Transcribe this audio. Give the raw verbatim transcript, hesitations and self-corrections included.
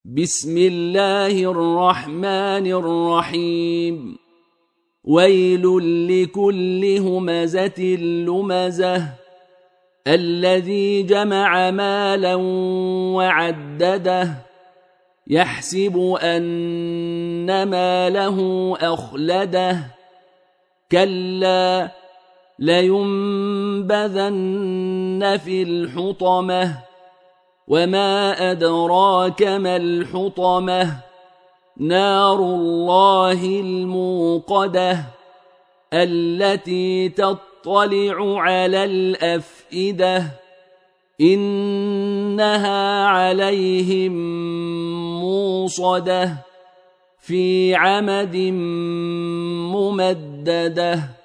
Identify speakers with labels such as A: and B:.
A: بسم الله الرحمن الرحيم ويل لكل همزة لمزة الذي جمع مالا وعدده يحسب أن ماله أخلده كلا لينبذن في الحطمة وما أدراك ما الحطمة نار الله الموقدة التي تطلع على الأفئدة إنها عليهم موصدة في عمد ممدده.